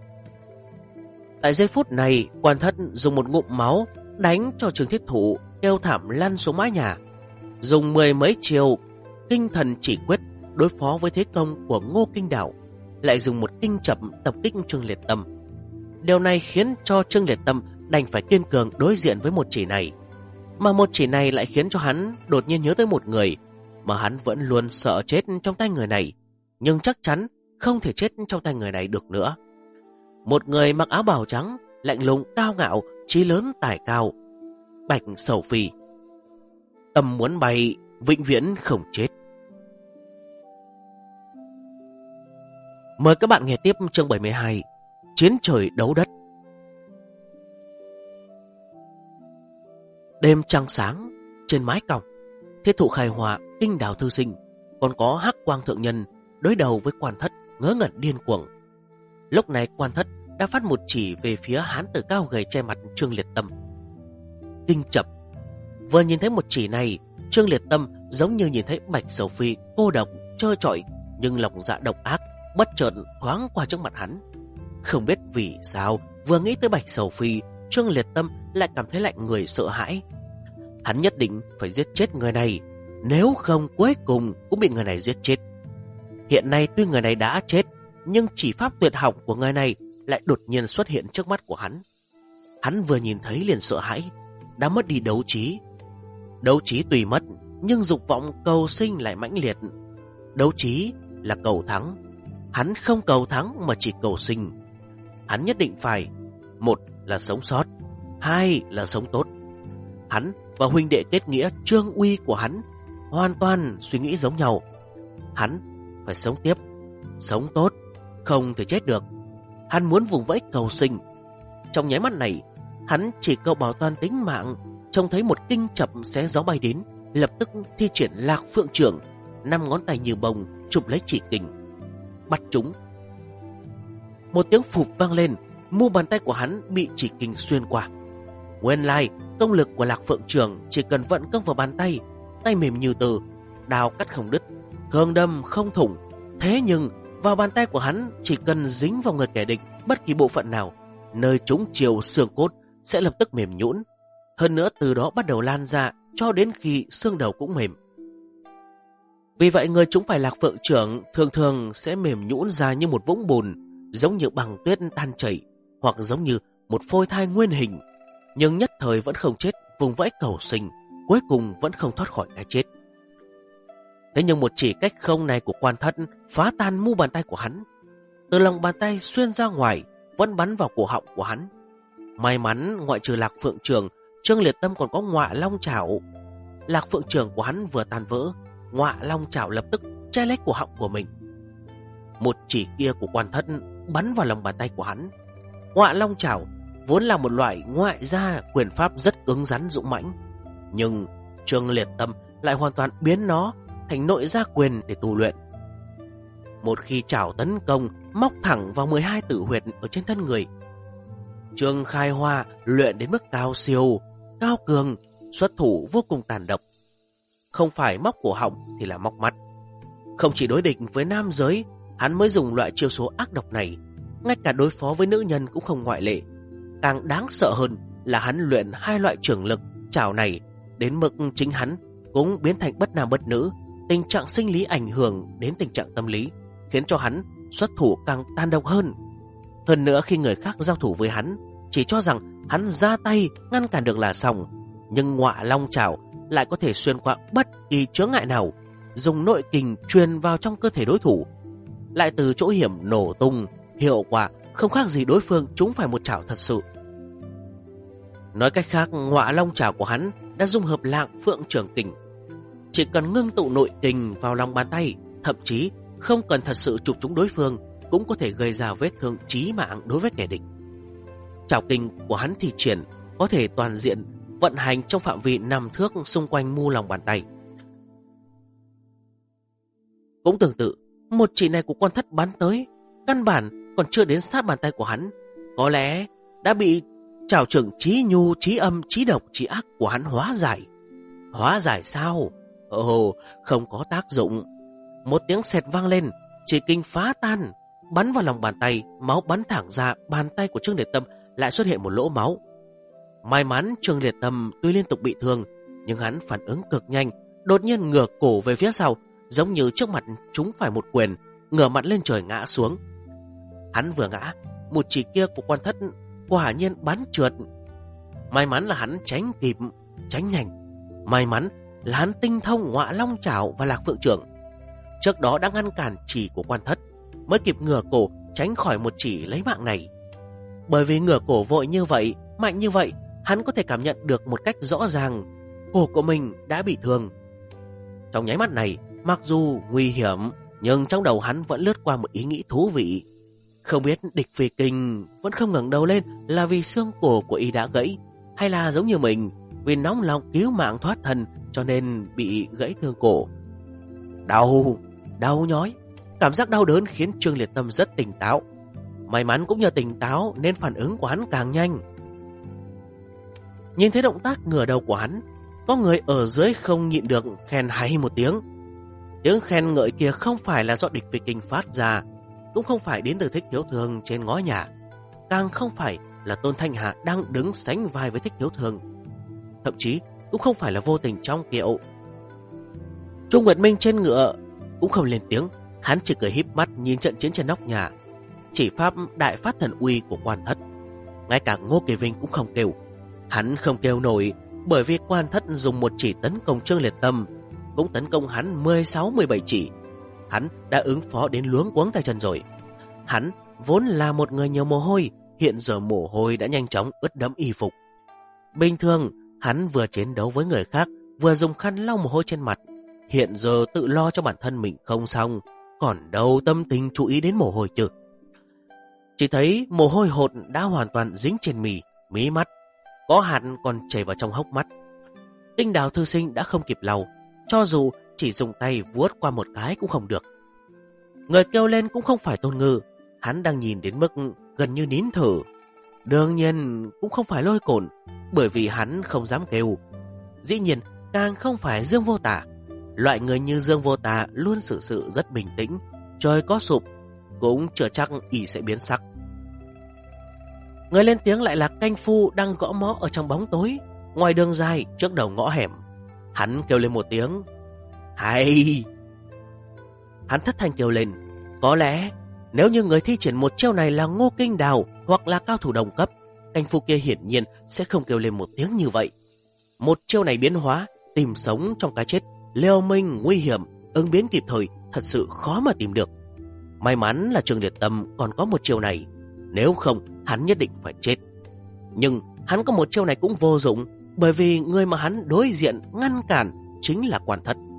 Tại giây phút này, Quan Thất dùng một ngụm máu đánh cho Trường Thiết Thủ kêu thảm lăn xuống mái nhà, dùng 10 mấy chiều kinh thần chỉ quyết đối phó với thế công của Ngô Kinh Đào, lại dùng một kinh chập tập kích Trương Liệt Tâm. Điều này khiến cho Trương Liệt Tâm đành phải kiên cường đối diện với một chỉ này, mà một chỉ này lại khiến cho hắn đột nhiên nhớ tới một người mà hắn vẫn luôn sợ chết trong tay người này, nhưng chắc chắn không thể chết trong tay người này được nữa. Một người mặc áo bào trắng, lạnh lùng cao ngạo, chí lớn tài cao, Bạch Sầu Phi. Tâm muốn bay, vĩnh viễn không chết. Mời các bạn nghe tiếp chương 72, Chiến trời đấu đất. Đêm trăng sáng, trên mái còng, Thiết Thụ khai hỏa, Kinh Đào thư sinh, còn có Hắc Quang thượng nhân đối đầu với Quan Thất ngớ ngẩn điên cuồng. Lúc này Quan Thất đã phát một chỉ về phía hán tử cao gầy che mặt Trương Liệt Tâm. Kinh chập. Vừa nhìn thấy một chỉ này, Trương Liệt Tâm giống như nhìn thấy Bạch Sầu Phi cô độc, trơ trọi, nhưng lòng dạ độc ác bất chợt thoáng qua trước mặt hắn. Không biết vì sao, vừa nghĩ tới Bạch Sầu Phi, Trương Liệt Tâm lại cảm thấy lạnh người sợ hãi. Hắn nhất định phải giết chết người này, nếu không cuối cùng cũng bị người này giết chết. Hiện nay tuy người này đã chết, nhưng chỉ pháp tuyệt học của người này lại đột nhiên xuất hiện trước mắt của hắn. Hắn vừa nhìn thấy liền sợ hãi, đã mất đi đấu trí. Đấu trí tùy mất, nhưng dục vọng cầu sinh lại mãnh liệt. Đấu trí là cầu thắng, hắn không cầu thắng mà chỉ cầu sinh. Hắn nhất định phải, một là sống sót, hai là sống tốt. Hắn và huynh đệ kết nghĩa Trương Uy của hắn hoàn toàn suy nghĩ giống nhau. Hắn phải sống tiếp, sống tốt, không thể chết được. hắn muốn vùng vẫy cầu sinh. Trong nháy mắt này, hắn chỉ cầu bảo toàn tính mạng, trông thấy một kinh chập xé gió bay đến, lập tức thi triển Lạc Phượng Trưởng, 5 ngón tay như bông chụp lấy chỉ kình, bắt chúng. Một tiếng phụp vang lên, mu bàn tay của hắn bị chỉ kình xuyên qua. Nguyên lai, công lực của Lạc Phượng Trưởng chỉ cần vận công vào bàn tay, tay mềm như tơ, đao cắt không đứt, thường đâm không thủng. Thế nhưng vào bàn tay của hắn chỉ cần dính vào người kẻ địch bất kỳ bộ phận nào, nơi trúng chiều xương cốt sẽ lập tức mềm nhũn. Hơn nữa từ đó bắt đầu lan ra cho đến khi xương đầu cũng mềm. Vì vậy người trúng phải Lạc Phượng Trưởng thường thường sẽ mềm nhũn ra như một vũng bùn, giống như băng tuyết tan chảy, hoặc giống như một phôi thai nguyên hình, nhưng nhất thời vẫn không chết, vùng vẫy cầu sinh, cuối cùng vẫn không thoát khỏi cái chết. Thế nhưng một chỉ cách không này của Quan Thất phá tan mu bàn tay của hắn, từ lòng bàn tay xuyên ra ngoài, vẫn bắn vào cổ họng của hắn. May mắn ngoại trừ Lạc Phượng Trưởng, Trương Liệt Tâm còn có Ngọa Long Chảo. Lạc Phượng Trưởng của hắn vừa tan vỡ, Ngọa Long Chảo lập tức che lấy cổ họng của mình. Một chỉ kia của Quan Thất bắn vào lòng bàn tay của hắn. Ngọa Long Chảo vốn là một loại ngoại gia quyền pháp rất cứng rắn dũng mãnh, nhưng Trương Liệt Tâm lại hoàn toàn biến nó thành nội gia quyền để tu luyện. Một khi chảo tấn công, móc thẳng vào 12 tử huyệt ở trên thân người. Trương Khai Hoa luyện đến mức cao siêu, cao cường, xuất thủ vô cùng tàn độc. Không phải móc cổ họng thì là móc mắt. Không chỉ đối địch với nam giới, hắn mới dùng loại chiêu số ác độc này, ngay cả đối phó với nữ nhân cũng không ngoại lệ. Càng đáng sợ hơn là hắn luyện 2 loại trưởng lực chảo này đến mức chính hắn cũng biến thành bất nam bất nữ. Tình trạng sinh lý ảnh hưởng đến tình trạng tâm lý, khiến cho hắn xuất thủ càng tàn độc hơn. Hơn nữa khi người khác giao thủ với hắn, chỉ cho rằng hắn ra tay ngăn cản được là xong, nhưng Ngọa Long Chảo lại có thể xuyên qua bất kỳ chướng ngại nào, dùng nội kình truyền vào trong cơ thể đối thủ, lại từ chỗ hiểm nổ tung. Hiệu quả không khác gì đối phương trúng phải một chảo thật sự. Nói cách khác, Ngọa Long Chảo của hắn đã dung hợp Lạc Phượng Trưởng kình. Chỉ cần ngưng tụ nội kình vào lòng bàn tay, thậm chí không cần thật sự chụp trúng đối phương, cũng có thể gây ra vết thương chí mạng đối với kẻ địch. Chảo kình của hắn thi triển có thể toàn diện vận hành trong phạm vi 5 thước xung quanh mu lòng bàn tay. Cũng tương tự, một chỉ này của Quan Thất bắn tới, căn bản còn chưa đến sát bàn tay của hắn, có lẽ đã bị chảo trưởng chí nhu, chí âm, chí độc, chí ác của hắn hóa giải. Hóa giải sao? Ồ, không có tác dụng. Một tiếng sẹt vang lên, chỉ kinh phá tan, bắn vào lòng bàn tay, máu bắn thẳng ra. Bàn tay của Trương Liệt Tâm lại xuất hiện một lỗ máu. May mắn Trương Liệt Tâm tuy liên tục bị thương, nhưng hắn phản ứng cực nhanh, đột nhiên ngửa cổ về phía sau, giống như trước mặt chúng phải một quyền, ngửa mặt lên trời ngã xuống. Hắn vừa ngã, một chỉ kia của Quan Thất quả nhiên bắn trượt. May mắn là hắn tránh kịp, tránh nhanh. May mắn là hắn tinh thông Ngọa Long Chảo và Lạc Phượng Trưởng, trước đó đã ngăn cản chỉ của Quan Thất, mới kịp ngửa cổ tránh khỏi một chỉ lấy mạng này. Bởi vì ngửa cổ vội như vậy, mạnh như vậy, hắn có thể cảm nhận được một cách rõ ràng cổ của mình đã bị thương. Trong nháy mắt này, mặc dù nguy hiểm, nhưng trong đầu hắn vẫn lướt qua một ý nghĩ thú vị. Không biết địch Phi Kinh vẫn không ngẩng đầu lên là vì xương cổ của y đã gãy, hay là giống như mình, vì nóng lòng cứu mạng thoát thân cho nên bị gãy thương cổ. Đau nhói. Cảm giác đau đớn khiến Trương Liệt Tâm rất tỉnh táo. May mắn cũng nhờ tỉnh táo nên phản ứng của hắn càng nhanh. Nhìn thấy động tác ngửa đầu của hắn, có người ở dưới không nhịn được khen hay một tiếng. Tiếng khen ngợi kia không phải là do địch Phi Kinh phát ra, cũng không phải đến từ Thích Thiếu Thường trên ngói nhà, càng không phải là Tôn Thanh Hà đang đứng sánh vai với Thích Thiếu Thường, thậm chí cũng không phải là Vô Tình trong kiệu. Trung Nguyệt Minh trên ngựa cũng không lên tiếng, hắn chỉ cười híp mắt nhìn trận chiến trên nóc nhà. Chỉ pháp đại phát thần uy của Quan Thất, ngay cả Ngô Kỳ Vinh cũng không kêu. Hắn không kêu nổi, bởi vì Quan Thất dùng một chỉ tấn công Trương Liệt Tâm, cũng tấn công hắn 16-17 chỉ. Hắn đã ứng phó đến luống cuống tay chân rồi. Hắn vốn là một người nhiều mồ hôi, hiện giờ mồ hôi đã nhanh chóng ướt đẫm y phục. Bình thường hắn vừa chiến đấu với người khác, vừa dùng khăn lau mồ hôi trên mặt. Hiện giờ tự lo cho bản thân mình không xong, còn đâu tâm tình chú ý đến mồ hôi chứ. Chỉ thấy mồ hôi hột đã hoàn toàn dính trên mí mắt, có hạt còn chảy vào trong hốc mắt. Kinh Đào thư sinh đã không kịp lau, cho dù chỉ dùng tay vuốt qua một cái cũng không được. Người kêu lên cũng không phải Tôn Ngư, hắn đang nhìn đến mức gần như nín thở. Đương nhiên cũng không phải Lôi Cổn, bởi vì hắn không dám kêu. Dĩ nhiên càng không phải Dương Vô Tả. Loại người như Dương Vô Tả luôn xử sự rất bình tĩnh, trời có sụp cũng chưa chắc y sẽ biến sắc. Người lên tiếng lại là canh phu đang gõ mõ ở trong bóng tối, ngoài đường dài trước đầu ngõ hẻm. Hắn kêu lên một tiếng, hay! Hắn thất thanh kêu lên, có lẽ nếu như người thi triển một chiêu này là Ngô Kinh Đào hoặc là cao thủ đồng cấp, canh phu kia hiển nhiên sẽ không kêu lên một tiếng như vậy. Một chiêu này biến hóa, tìm sống trong cái chết, liều minh nguy hiểm, ứng biến kịp thời, thật sự khó mà tìm được. May mắn là Trương Liệt Tâm còn có một chiêu này, nếu không hắn nhất định phải chết. Nhưng hắn có một chiêu này cũng vô dụng, bởi vì người mà hắn đối diện ngăn cản chính là Quan Thất.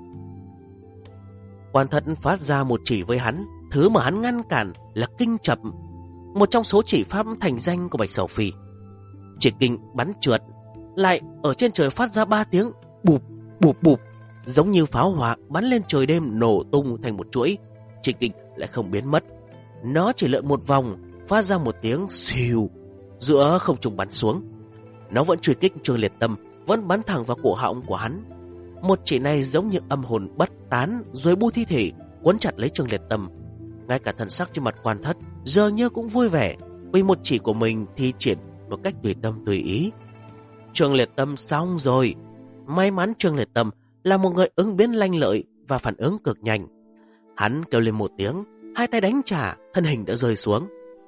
Quan Thất phát ra một chỉ với hắn, thứ mà hắn ngăn cản là kinh chập, một trong số chỉ pháp thành danh của Bạch Sầu Phi. Chỉ kinh bắn trượt, lại ở trên trời phát ra 3 tiếng bụp bụp bụp, giống như pháo hoa bắn lên trời đêm nổ tung thành một chuỗi. Chỉ kinh lại không biến mất, nó chỉ lượn một vòng, phát ra một tiếng xiu, giữa không trung bắn xuống. Nó vẫn truy kích Trương Liệt Tâm, vẫn bắn thẳng vào cổ họng của hắn. Một chỉ này giống như âm hồn bất tán rồi bu thi thể quấn chặt lấy Trương Liệt Tâm. Ngay cả thần sắc trên mặt Quan Thất giờ như cũng vui vẻ, vì một chỉ của mình thi triển một cách tùy tâm tùy ý. Trương Liệt Tâm xong rồi. May mắn Trương Liệt Tâm là một người ứng biến lanh lợi và phản ứng cực nhanh. Hắn kêu lên một tiếng, hai tay đánh trả, thân hình đã rơi xuống.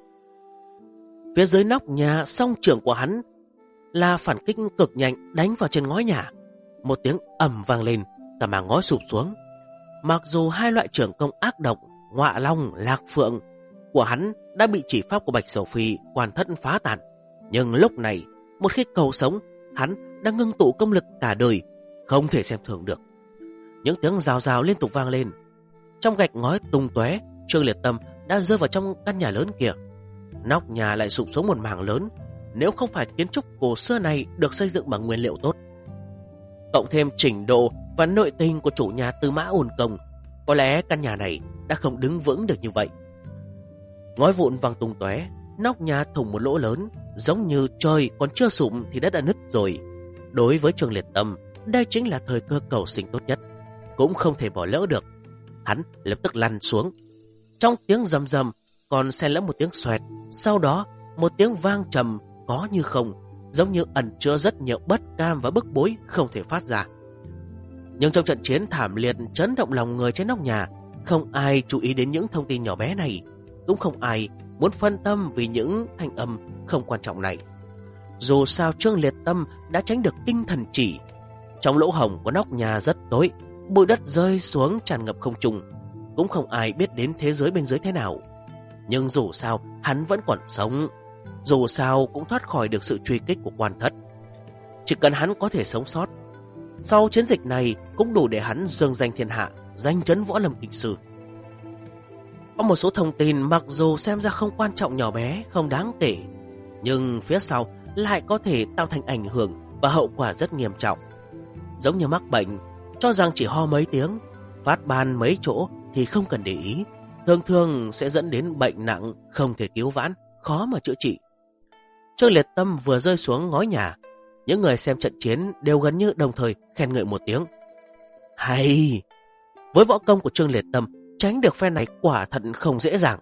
Phía dưới nóc nhà, song trưởng của hắn là phản kích cực nhanh đánh vào trên ngói nhà. Một tiếng ầm vang lên, cả mảng ngói sụp xuống. Mặc dù hai loại trưởng công ác độc, Ngọa Long, Lạc Phượng của hắn đã bị chỉ pháp của Bạch Sầu Phi Quan Thất phá tàn, nhưng lúc này, một khi cầu sống, hắn đang ngưng tụ công lực cả đời, không thể xem thường được. Những tiếng rào rào liên tục vang lên. Trong gạch ngói tung tóe, Trương Liệt Tâm đã rơi vào trong căn nhà lớn kia. Nóc nhà lại sụp xuống một mảng lớn, nếu không phải kiến trúc cổ xưa này được xây dựng bằng nguyên liệu tốt, cộng thêm trình độ và nội tình của chủ nhà Tư Mã Ôn Công, có lẽ căn nhà này đã không đứng vững được như vậy. Ngói vụn văng tung tóe, nóc nhà thủng một lỗ lớn, giống như trời còn chưa sụp thì đất đã nứt rồi. Đối với Trương Liệt Tâm, đây chính là thời cơ cầu sinh tốt nhất, cũng không thể bỏ lỡ được. Hắn lập tức lăn xuống. Trong tiếng rầm rầm còn xen lẫn một tiếng xoẹt, sau đó một tiếng vang trầm có như không, giống như ẩn chứa rất nhiều bất cam và bức bối không thể phát ra. Nhưng trong trận chiến thảm liệt chấn động lòng người trên nóc nhà, không ai chú ý đến những thông tin nhỏ bé này, cũng không ai muốn phân tâm vì những thanh âm không quan trọng này. Dù sao Trương Liệt Tâm đã tránh được tinh thần chỉ. Trong lỗ hổng của nóc nhà rất tối, bụi đất rơi xuống tràn ngập không trung, cũng không ai biết đến thế giới bên dưới thế nào. Nhưng dù sao hắn vẫn còn sống, dù sao cũng thoát khỏi được sự truy kích của Quan Thất. Chỉ cần hắn có thể sống sót, sau chiến dịch này cũng đủ để hắn dương danh thiên hạ, danh chấn võ lâm kịch sử. Có một số thông tin mặc dù xem ra không quan trọng nhỏ bé, không đáng kể, nhưng phía sau lại có thể tạo thành ảnh hưởng và hậu quả rất nghiêm trọng. Giống như mắc bệnh, cho rằng chỉ ho mấy tiếng, phát ban mấy chỗ thì không cần để ý, thường thường sẽ dẫn đến bệnh nặng không thể cứu vãn, khó mà chữa trị. Trương Liệt Tâm vừa rơi xuống ngói nhà, những người xem trận chiến đều gần như đồng thời khen ngợi một tiếng. Hay! Với võ công của Trương Liệt Tâm, tránh được phe này quả thật không dễ dàng.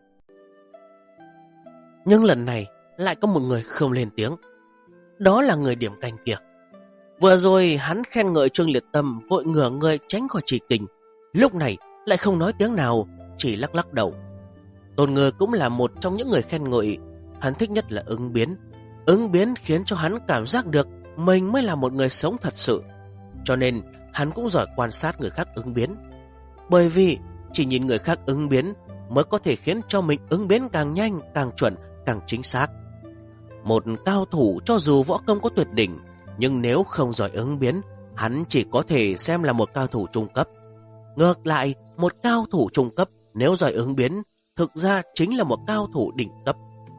Nhưng lần này lại có một người không lên tiếng. Đó là người điểm canh kia. Vừa rồi hắn khen ngợi Trương Liệt Tâm vội ngửa người tránh khỏi chỉ kình, lúc này lại không nói tiếng nào, chỉ lắc lắc đầu. Tôn Ngư cũng là một trong những người khen ngợi. Hắn thích nhất là ứng biến. Ứng biến khiến cho hắn cảm giác được mình mới là một người sống thật sự. Cho nên hắn cũng giỏi quan sát người khác ứng biến. Bởi vì chỉ nhìn người khác ứng biến mới có thể khiến cho mình ứng biến càng nhanh, càng chuẩn, càng chính xác. Một cao thủ cho dù võ công có tuyệt đỉnh, nhưng nếu không giỏi ứng biến, hắn chỉ có thể xem là một cao thủ trung cấp. Ngược lại, một cao thủ trung cấp nếu giỏi ứng biến, thực ra chính là một cao thủ đỉnh cấp.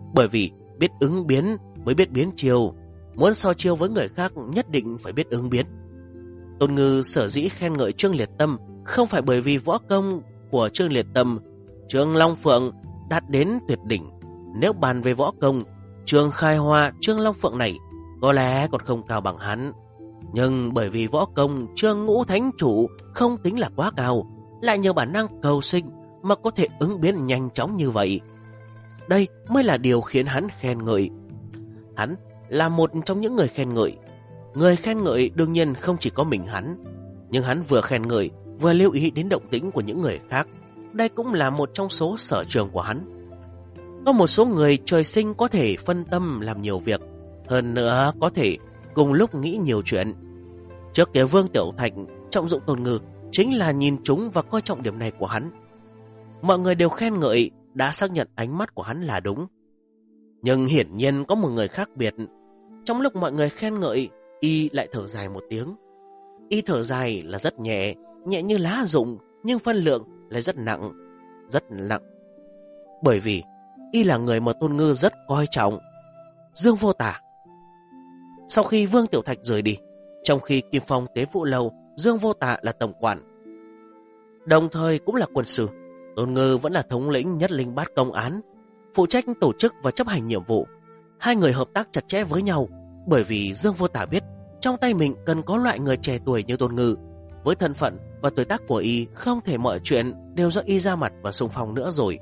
Bởi vì biết ứng biến mới biết biến chiêu, muốn so chiêu với người khác nhất định phải biết ứng biến. Tôn Ngư sở dĩ khen ngợi Trương Liệt Tâm không phải bởi vì võ công của Trương Liệt Tâm, Trương Long Phượng đạt đến tuyệt đỉnh. Nếu bàn về võ công, Trương Khai Hoa, Trương Long Phượng này có lẽ còn không cao bằng hắn. Nhưng bởi vì võ công Trương Ngũ Thánh Chủ không tính là quá cao, lại nhờ bản năng cầu sinh mà có thể ứng biến nhanh chóng như vậy. Đây mới là điều khiến hắn khen ngợi. Hắn là một trong những người khen ngợi. Người khen ngợi đương nhiên không chỉ có mình hắn, nhưng hắn vừa khen ngợi vừa lưu ý đến động tĩnh của những người khác. Đây cũng là một trong số sở trường của hắn. Có một số người trời sinh có thể phân tâm làm nhiều việc, hơn nữa có thể cùng lúc nghĩ nhiều chuyện. Trước kia Vương Tiểu Thạch trọng dụng Tôn Ngư chính là nhìn trúng và coi trọng điểm này của hắn. Mọi người đều khen ngợi, đã xác nhận ánh mắt của hắn là đúng. Nhưng hiển nhiên có một người khác biệt. Trong lúc mọi người khen ngợi, y lại thở dài một tiếng. Y thở dài là rất nhẹ, nhẹ như lá rụng, nhưng phân lượng lại rất nặng, rất nặng. Bởi vì y là người mà Tôn Ngư rất coi trọng. Dương Vô Tả. Sau khi Vương Tiểu Thạch rời đi, trong khi Kim Phong Tế Vụ Lâu, Dương Vô Tả là tổng quản, đồng thời cũng là quân sư, Tôn Ngư vẫn là thống lĩnh Nhất Linh Bát Công Án, phụ trách tổ chức và chấp hành nhiệm vụ. Hai người hợp tác chặt chẽ với nhau, bởi vì Dương Vô Tả biết trong tay mình cần có loại người trẻ tuổi như Tôn Ngư. Với thân phận và tuổi tác của y, không thể mọi chuyện đều do y ra mặt và xung phong nữa rồi.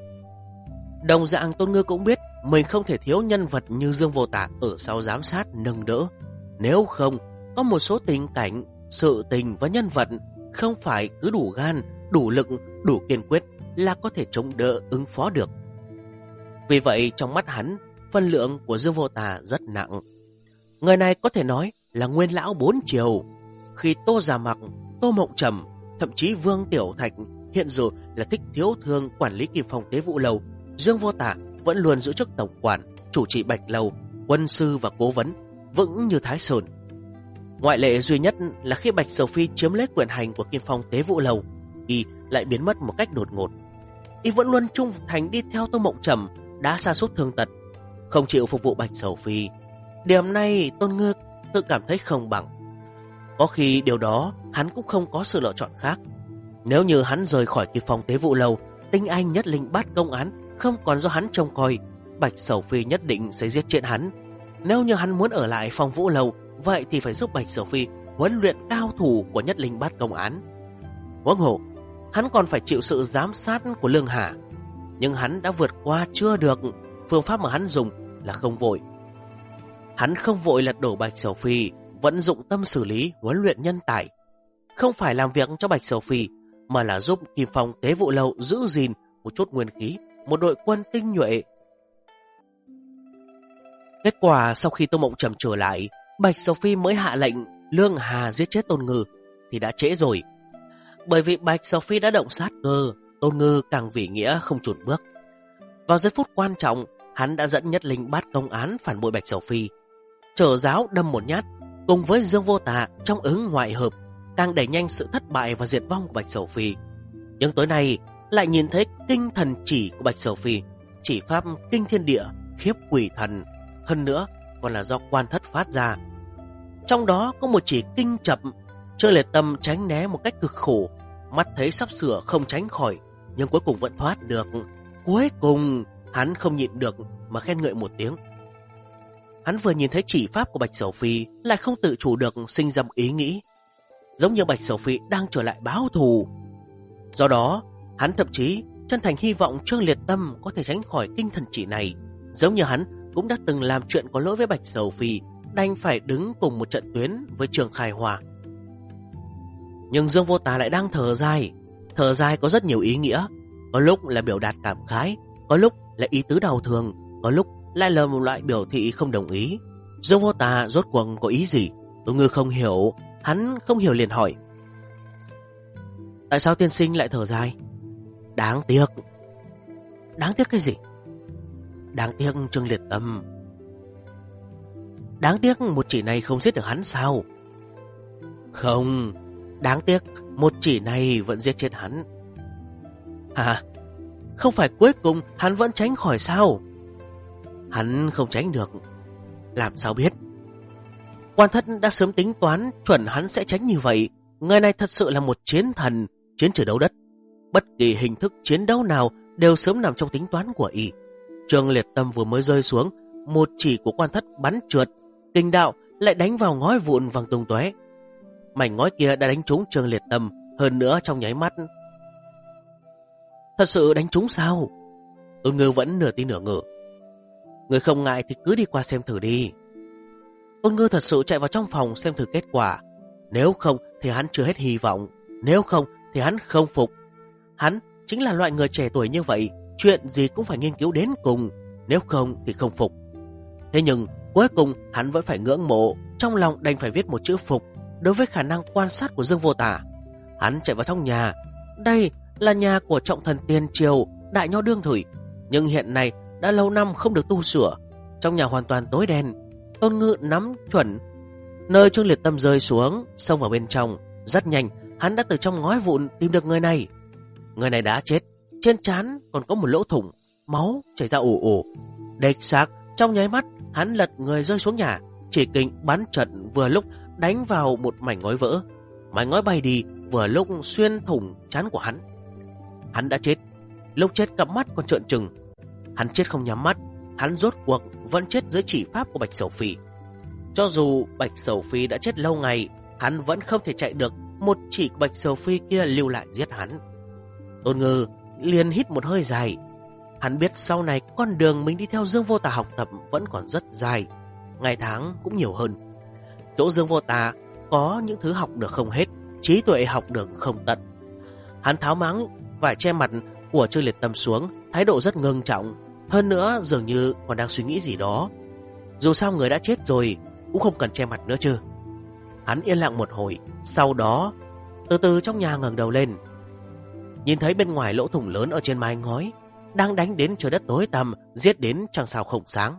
Đồng dạng Tôn Ngư cũng biết mình không thể thiếu nhân vật như Dương Vô Tả ở sau giám sát nâng đỡ. Nếu không, có một số tình cảnh, sự tình và nhân vật không phải cứ đủ gan, đủ lực, đủ kiên quyết là có thể chống đỡ ứng phó được. Vì vậy trong mắt hắn, phân lượng của Dương Vô Tả rất nặng. Người này có thể nói là nguyên lão 4 triều. Khi Tô Giả Mặc, Tô Mộng Trầm, thậm chí Vương Tiểu Thạch hiện giờ là Thích Thiếu Thương quản lý Kim Phong Tế Vụ Lâu, Dương Vô Tả vẫn luôn giữ chức tổng quản, chủ trì Bạch Lâu, quân sư và cố vấn, vững như Thái Sơn. Ngoại lệ duy nhất là khi Bạch Sầu Phi chiếm lấy quyền hành của Kim Phong Tế Vụ Lâu, y lại biến mất một cách đột ngột. Y vẫn luôn trung thành đi theo Tô Mộng Trầm, đã sa sút thương tật, không chịu phục vụ Bạch Sầu Phi. Điểm này Tôn Ngư tự cảm thấy không bằng. Có khi điều đó hắn cũng không có sự lựa chọn khác. Nếu như hắn rời khỏi Kim Phong Tế Vụ Lâu, tinh anh Nhất Linh Bát Công Án không còn do hắn trông coi, Bạch Sầu Phi nhất định sẽ giết chết hắn. Nếu như hắn muốn ở lại Phong Vũ Lâu, vậy thì phải giúp Bạch Sầu Phi huấn luyện cao thủ của Nhất Linh Bát Công Án. Huống hồ, hắn còn phải chịu sự giám sát của Lương Hà. Nhưng hắn đã vượt qua chưa được. Phương pháp mà hắn dùng là không vội. Hắn không vội lật đổ Bạch Sầu Phi, vẫn dụng tâm xử lý huấn luyện nhân tài. Không phải làm việc cho Bạch Sầu Phi, mà là giúp Kim Phong Tế Vụ Lâu giữ gìn một chút nguyên khí, một đội quân tinh nhuệ. Kết quả sau khi Tô Mộng Trầm trở lại, Bạch Sầu Phi mới hạ lệnh Lương Hà giết chết Tôn Ngư thì đã trễ rồi. Bởi vì Bạch Sầu Phi đã động sát cơ, Tôn Ngư càng vì nghĩa không chùn bước. Vào giây phút quan trọng, hắn đã dẫn Nhất Linh Bát Công Án phản bội Bạch Sầu Phi, trở giáo đâm một nhát, cùng với Dương Vô Tả trong ứng ngoại hợp, càng đẩy nhanh sự thất bại và diệt vong của Bạch Sầu Phi. Nhưng tối nay lại nhìn thấy kinh thần chỉ của Bạch Sầu Phi, chỉ pháp kinh thiên địa, khiếp quỷ thần, hơn nữa còn là do quan thất phát ra. Trong đó có một chỉ kinh chập, Trương Liệt Tâm tránh né một cách cực khổ, mắt thấy sắp sửa không tránh khỏi, nhưng cuối cùng vẫn thoát được. Cuối cùng hắn không nhịn được mà khen ngợi một tiếng. Hắn vừa nhìn thấy chỉ pháp của Bạch Sầu Phi, lại không tự chủ được sinh ra một ý nghĩ, giống như Bạch Sầu Phi đang trở lại báo thù. Do đó hắn thậm chí chân thành hy vọng Trương Liệt Tâm có thể tránh khỏi kinh thần chỉ này, giống như hắn cũng đã từng làm chuyện có lỗi với Bạch Sầu Phi, đành phải đứng cùng một trận tuyến với Trương Khai Hòa. Nhưng Dương Vô Tả lại đang thở dài có rất nhiều ý nghĩa, có lúc là biểu đạt cảm khái, có lúc là ý tứ đau thương, có lúc lại là một loại biểu thị không đồng ý. Dương Vô Tả rốt cuộc có ý gì? Tôn Ngư không hiểu, hắn không hiểu liền hỏi: tại sao tiên sinh lại thở dài? Đáng tiếc. Đáng tiếc cái gì? Đáng tiếc Trương Liệt Tâm. Đáng tiếc một chỉ này không giết được hắn sao? Không, đáng tiếc một chỉ này vẫn giết chết hắn. Hả? Không phải cuối cùng hắn vẫn tránh khỏi sao? Hắn không tránh được. Làm sao biết? Quan Thất đã sớm tính toán chuẩn hắn sẽ tránh như vậy. Người này thật sự là một chiến thần, chiến trời đấu đất. Bất kỳ hình thức chiến đấu nào đều sớm nằm trong tính toán của y. Trường Liệt Tâm vừa mới rơi xuống, một chỉ của Quan Thất bắn trượt, kình đạo lại đánh vào ngói vụn văng tung tóe. Mảnh ngói kia đã đánh trúng Trường Liệt Tâm, hơn nữa trong nháy mắt. Thật sự đánh trúng sao? Tôn Ngư vẫn nửa tin nửa ngờ. Người không ngại thì cứ đi qua xem thử đi. Tôn Ngư thật sự chạy vào trong phòng xem thử kết quả. Nếu không thì hắn chưa hết hy vọng, nếu không thì hắn không phục. Hắn chính là loại người trẻ tuổi như vậy, chuyện gì cũng phải nghiên cứu đến cùng, nếu không thì không phục. Thế nhưng cuối cùng hắn vẫn phải ngưỡng mộ, trong lòng đành phải viết một chữ phục đối với khả năng quan sát của Dương Vô Tả. Hắn chạy vào trong nhà. Đây là nhà của trọng thần tiền triều Đại Nho đương thời, nhưng hiện nay đã lâu năm không được tu sửa. Trong nhà hoàn toàn tối đen. Tôn Ngư nắm chuẩn nơi Trương Liệt Tâm rơi xuống, xông vào bên trong. Rất nhanh hắn đã từ trong ngói vụn tìm được người này. Người này đã chết, trên trán còn có một lỗ thủng, máu chảy ra ồ ồ. Địch xác, trong nháy mắt hắn lật người rơi xuống nhà, chỉ kình bắn trận vừa lúc đánh vào một mảnh ngói vỡ. Mảnh ngói bay đi, vừa lúc xuyên thủng trán của hắn. Hắn đã chết. Lúc chết cặp mắt còn trợn trừng. Hắn chết không nhắm mắt. Hắn rốt cuộc vẫn chết dưới chỉ pháp của Bạch Sầu Phi. Cho dù Bạch Sầu Phi đã chết lâu ngày, hắn vẫn không thể chạy được một chỉ của Bạch Sầu Phi kia lưu lại giết hắn. Tôn Ngư liền hít một hơi dài. Hắn biết sau này con đường mình đi theo Dương Vô Tà học tập vẫn còn rất dài, ngày tháng cũng nhiều hơn. Chỗ Dương Vô Tà có những thứ học được không hết, trí tuệ học được không tận. Hắn tháo máng vải che mặt của Trương Liệt Tâm xuống, thái độ rất ngưng trọng, hơn nữa dường như còn đang suy nghĩ gì đó. Dù sao người đã chết rồi, cũng không cần che mặt nữa chứ. Hắn yên lặng một hồi, sau đó từ từ trong nhà ngẩng đầu lên, nhìn thấy bên ngoài lỗ thủng lớn ở trên mái ngói đang đánh đến trời đất tối tăm, giết đến chẳng sao không sáng.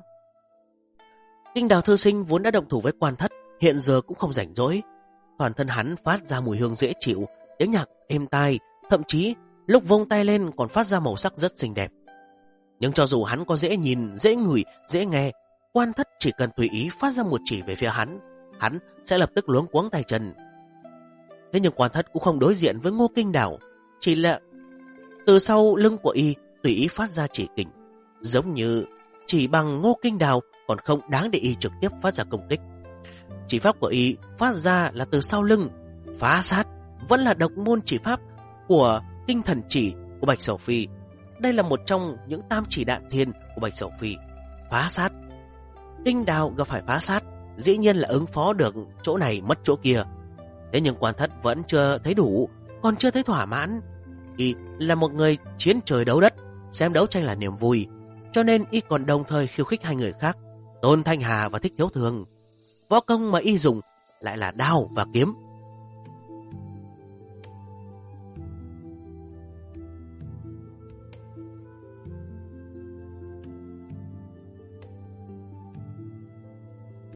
Kinh Đào thư sinh vốn đã động thủ với Quan Thất, hiện giờ cũng không rảnh rỗi. Toàn thân hắn phát ra mùi hương dễ chịu, tiếng nhạc êm tai, thậm chí lúc vung tay lên còn phát ra màu sắc rất xinh đẹp. Nhưng cho dù hắn có dễ nhìn, dễ ngửi, dễ nghe, Quan Thất chỉ cần tùy ý phát ra một chỉ về phía hắn sẽ lập tức luống cuống tay chân. Thế nhưng Quan Thất cũng không đối diện với Ngô Kinh Đào, chỉ là từ sau lưng của y tùy ý phát ra chỉ kình, giống như chỉ bằng Ngô Kinh Đào còn không đáng để y trực tiếp phát ra công kích. Chỉ pháp của y phát ra là từ sau lưng, phá sát, vẫn là độc môn chỉ pháp của Kinh Thần Chỉ của Bạch Sầu Phi. Đây là một trong những tam chỉ đạn thiên của Bạch Sầu Phi. Phá sát. Kinh Đào gặp phải phá sát, dĩ nhiên là ứng phó được chỗ này mất chỗ kia. Thế nhưng Quan Thất vẫn chưa thấy đủ, còn chưa thấy thỏa mãn. Y là một người chiến trời đấu đất, xem đấu tranh là niềm vui, cho nên y còn đồng thời khiêu khích hai người khác, Tôn Thanh Hà và Thích Thiếu Thường. Võ công mà y dùng lại là đao và kiếm.